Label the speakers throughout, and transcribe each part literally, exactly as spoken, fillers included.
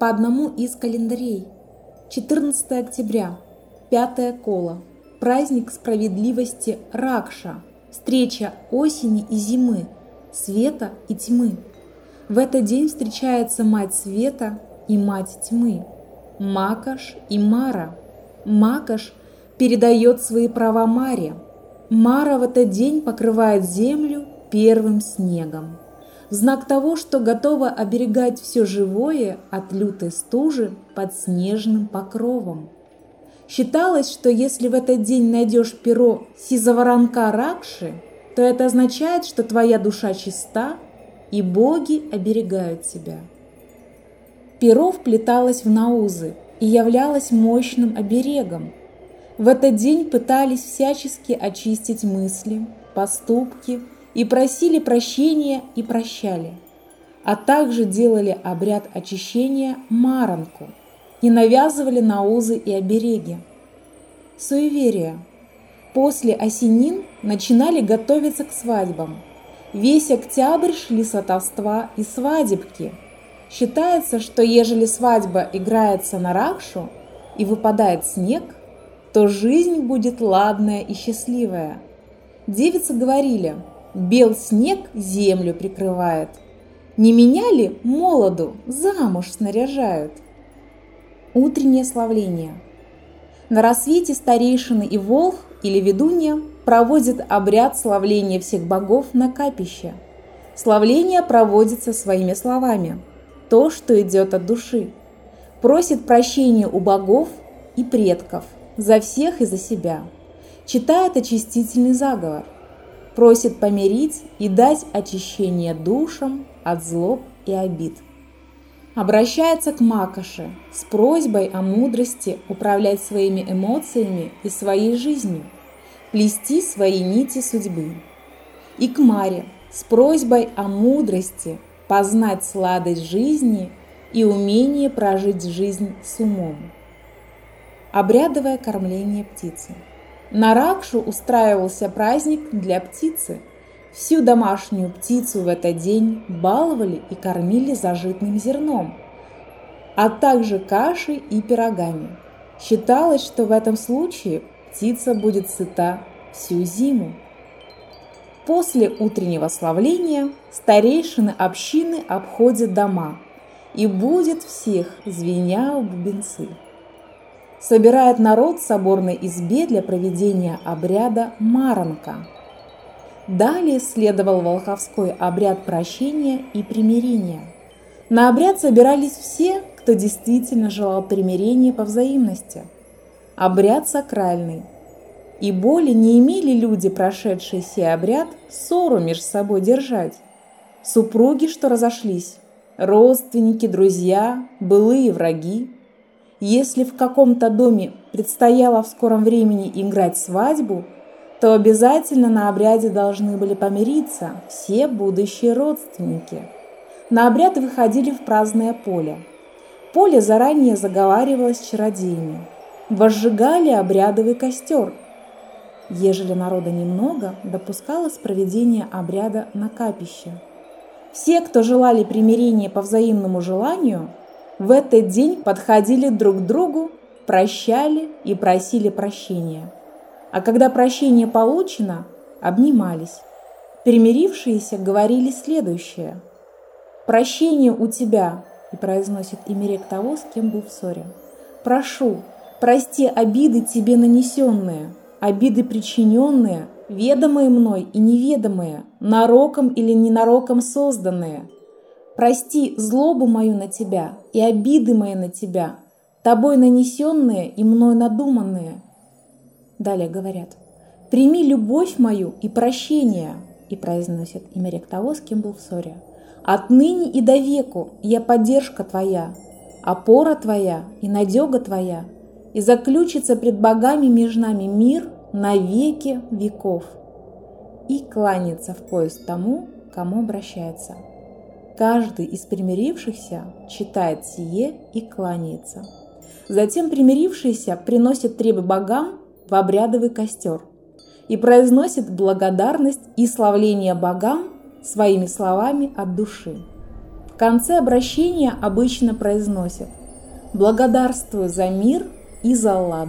Speaker 1: по одному из календарей. четырнадцатое октября, пятое коло, праздник справедливости Ракша, встреча осени и зимы, света и тьмы. В этот день встречается мать света и мать тьмы, Макаш и Мара. Макаш передает свои права Маре. Мара в этот день покрывает землю первым снегом, в знак того, что готова оберегать все живое от лютой стужи под снежным покровом. Считалось, что если в этот день найдешь перо сизоворонка Ракши, то это означает, что твоя душа чиста, и боги оберегают тебя. Перо вплеталось в наузы и являлось мощным оберегом. В этот день пытались всячески очистить мысли, поступки и просили прощения и прощали, а также делали обряд очищения Маранку и навязывали наузы и обереги. Суеверие. После осенин начинали готовиться к свадьбам. Весь октябрь шли сватовства и свадебки. Считается, что ежели свадьба играется на Ракшу и выпадает снег, то жизнь будет ладная и счастливая. Девицы говорили: «Бел снег землю прикрывает, не меня ли молоду замуж снаряжают?» Утреннее славление. На рассвете старейшины и волх или ведунья проводят обряд славления всех богов на капище. Славление проводится своими словами, то, что идет от души. Просит прощения у богов и предков за всех и за себя. Читает очистительный заговор. Просит помирить и дать очищение душам от злоб и обид. Обращается к Макаше с просьбой о мудрости управлять своими эмоциями и своей жизнью, плести свои нити судьбы. И к Маре с просьбой о мудрости познать сладость жизни и умение прожить жизнь с умом. Обрядовое кормление птицы. На Ракшу устраивался праздник для птицы. Всю домашнюю птицу в этот день баловали и кормили зажитным зерном, а также кашей и пирогами. Считалось, что в этом случае птица будет сыта всю зиму. После утреннего славления старейшины общины обходят дома и будят всех, звеня в бубенцы. Собирает народ в соборной избе для проведения обряда Маранка. Далее следовал волховской обряд прощения и примирения. На обряд собирались все, кто действительно желал примирения по взаимности. Обряд сакральный. И более не имели люди, прошедшие сей обряд, ссору между собой держать. Супруги, что разошлись, родственники, друзья, былые враги. Если в каком-то доме предстояло в скором времени играть свадьбу, то обязательно на обряде должны были помириться все будущие родственники. На обряд выходили в праздное поле. Поле заранее заговаривалось с чародеями. Возжигали обрядовый костер. Ежели народа немного, допускалось проведение обряда на капище. Все, кто желали примирения по взаимному желанию, в этот день подходили друг к другу, прощали и просили прощения. А когда прощение получено, обнимались. Примирившиеся говорили следующее: «Прощение у тебя», и произносит имя того, с кем был в ссоре. «Прошу, прости обиды тебе нанесенные, обиды причиненные, ведомые мной и неведомые, нароком или ненароком созданные. Прости злобу мою на тебя и обиды мои на тебя, тобой нанесенные и мной надуманные». Далее говорят: «Прими любовь мою и прощение», и произносит имя того, с кем был в ссоре. «Отныне и до веку я поддержка твоя, опора твоя и надега твоя, и заключится пред богами между нами мир на веки веков». И кланяется в пояс тому, кому обращается. Каждый из примирившихся читает сие и кланяется. Затем примирившиеся приносят требы богам в обрядовый костер и произносят благодарность и славление богам своими словами от души. В конце обращения обычно произносят «Благодарствую за мир и за лад».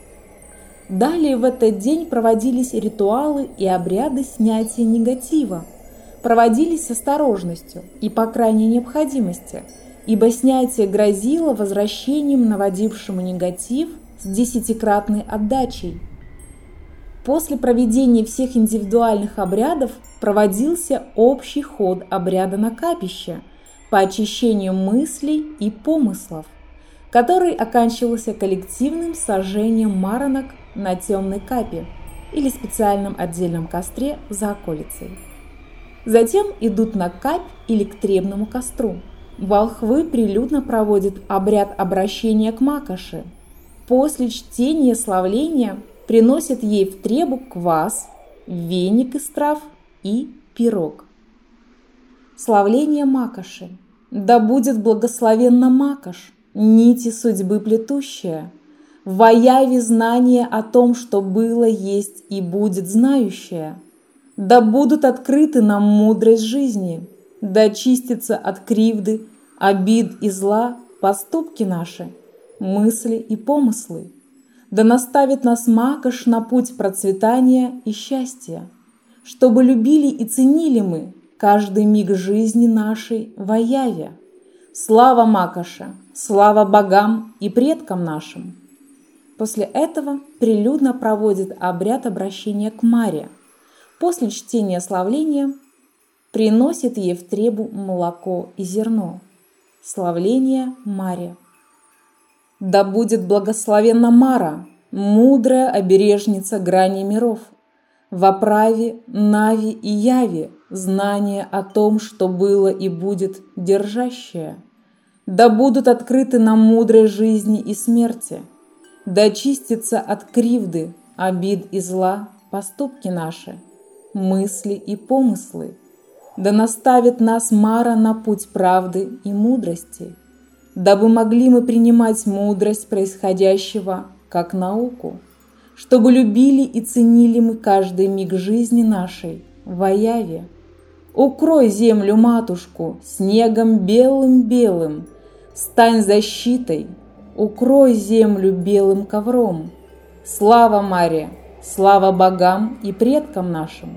Speaker 1: Далее в этот день проводились ритуалы и обряды снятия негатива. Проводились с осторожностью и по крайней необходимости, ибо снятие грозило возвращением наводившему негатив с десятикратной отдачей. После проведения всех индивидуальных обрядов проводился общий ход обряда на капище по очищению мыслей и помыслов, который оканчивался коллективным сожжением маранок на темной капе или специальном отдельном костре за околицей. Затем идут на капь или к требному костру. Волхвы прилюдно проводят обряд обращения к макоши. После чтения славления приносят ей в требу квас, веник из трав и пирог. Славление макоши. Да будет благословенна макош, нити судьбы плетущая, во яве знание о том, что было, есть и будет знающая. Да будут открыты нам мудрость жизни, да чистятся от кривды, обид и зла поступки наши, мысли и помыслы. Да наставит нас макош на путь процветания и счастья, чтобы любили и ценили мы каждый миг жизни нашей во яве. Слава макоше, слава богам и предкам нашим! После этого прилюдно проводит обряд обращения к Маре. После чтения славления приносит ей в требу молоко и зерно. Славление Маре. Да будет благословенна Мара, мудрая обережница грани миров, в оправе, нави и яви знание о том, что было и будет держащее. Да будут открыты нам мудрость жизни и смерти, да чистятся от кривды, обид и зла поступки наши, мысли и помыслы. Да наставит нас Мара на путь правды и мудрости, дабы могли мы принимать мудрость происходящего как науку, чтобы любили и ценили мы каждый миг жизни нашей во яве. Укрой землю, матушку, снегом белым-белым, стань защитой, укрой землю белым ковром. Слава Маре, слава богам и предкам нашим!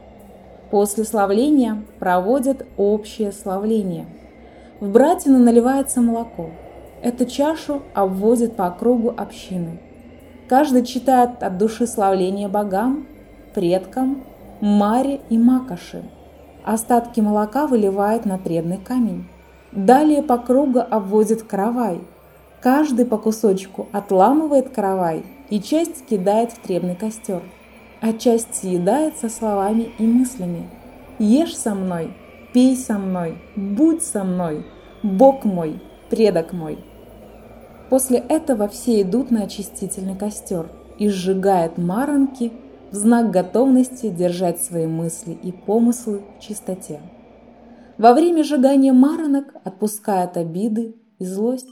Speaker 1: После славления проводят общее славление. В братину наливается молоко. Эту чашу обводят по кругу общины. Каждый читает от души славление богам, предкам, Маре и макоши. Остатки молока выливает на требный камень. Далее по кругу обводит каравай. Каждый по кусочку отламывает каравай и часть кидает в требный костер, а часть съедается словами и мыслями. «Ешь со мной, пей со мной, будь со мной, Бог мой, предок мой». После этого все идут на очистительный костер и сжигают маранки в знак готовности держать свои мысли и помыслы в чистоте. Во время сжигания маранок отпускают обиды и злость.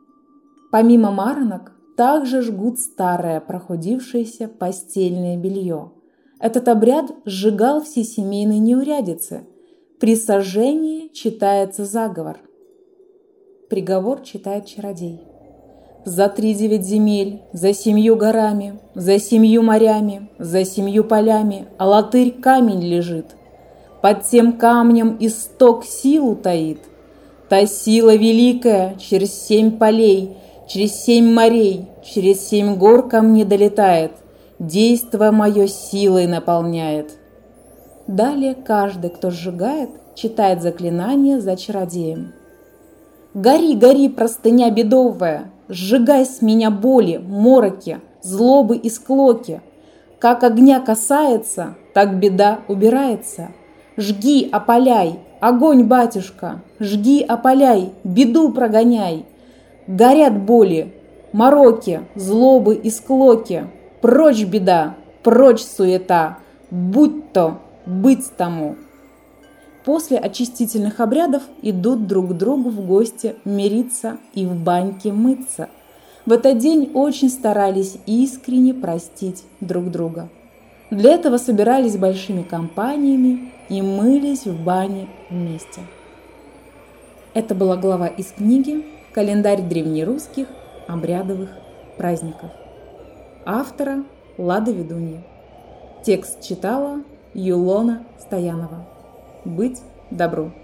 Speaker 1: Помимо маранок, также жгут старое, прохудившееся постельное белье. Этот обряд сжигал все семейные неурядицы. При сожжении читается заговор. Приговор читает чародей. За три девять земель, за семью горами, за семью морями, за семью полями алатырь камень лежит. Под тем камнем исток силу таит. Та сила великая через семь полей, через семь морей, через семь гор ко мне долетает, действо мое силой наполняет. Далее каждый, кто сжигает, читает заклинание за чародеем. «Гори, гори, простыня бедовая, сжигай с меня боли, мороки, злобы и склоки. Как огня касается, так беда убирается. Жги, опаляй, огонь, батюшка, жги, опаляй, беду прогоняй. Горят боли, мороки, злобы и склоки. Прочь беда, прочь суета, будь то, быть тому». После очистительных обрядов идут друг к другу в гости мириться и в баньке мыться. В этот день очень старались искренне простить друг друга. Для этого собирались большими компаниями и мылись в бане вместе. Это была глава из книги «Календарь древнерусских обрядовых праздников» автора Лада Ведунья. Текст читала Юлона Стоянова. Быть добру!